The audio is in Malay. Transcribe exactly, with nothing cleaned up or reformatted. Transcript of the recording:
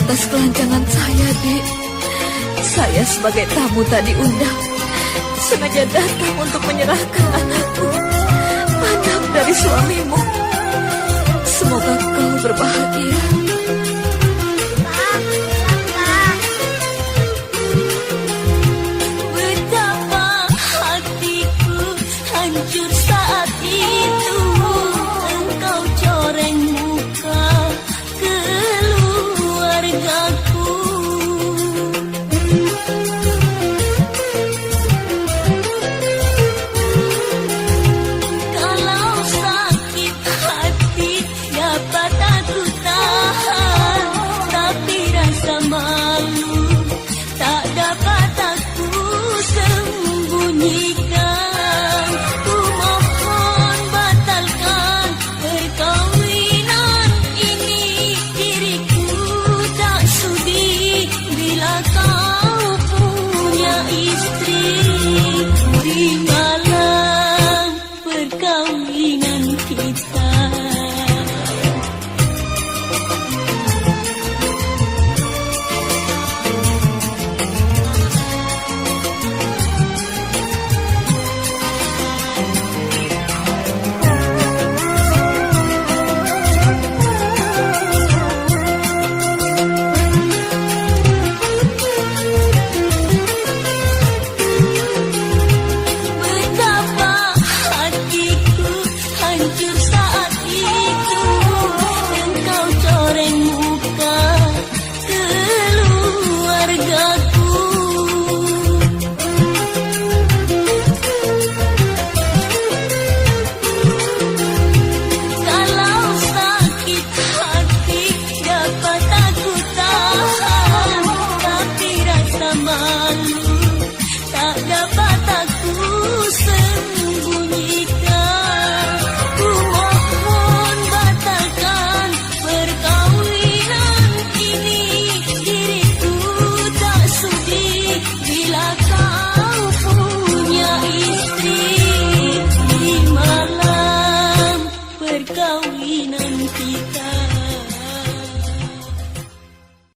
atas kelancangan saya, Dik. Saya sebagai tamu tak diundang, sengaja datang untuk menyerahkan anakku, anak dari suamimu. Semoga kau berbahagia. Betapa hatiku hancur saat itu engkau coreng muka keluargaku. Kalau sakit hati dapat aku tahan, tapi rasa malu tak dapat aku sembunyikan. Ku mohon batalkan perkahwinan ini, diriku tak sudi bila kau punya istri. Terimalah perkahwinan kita. Betapa hatiku hancur saat itu engkau coreng muka keluargaku. Kalau sakit hati dapat aku tahan, tapi rasa malu tak dapat aku sembunyikan.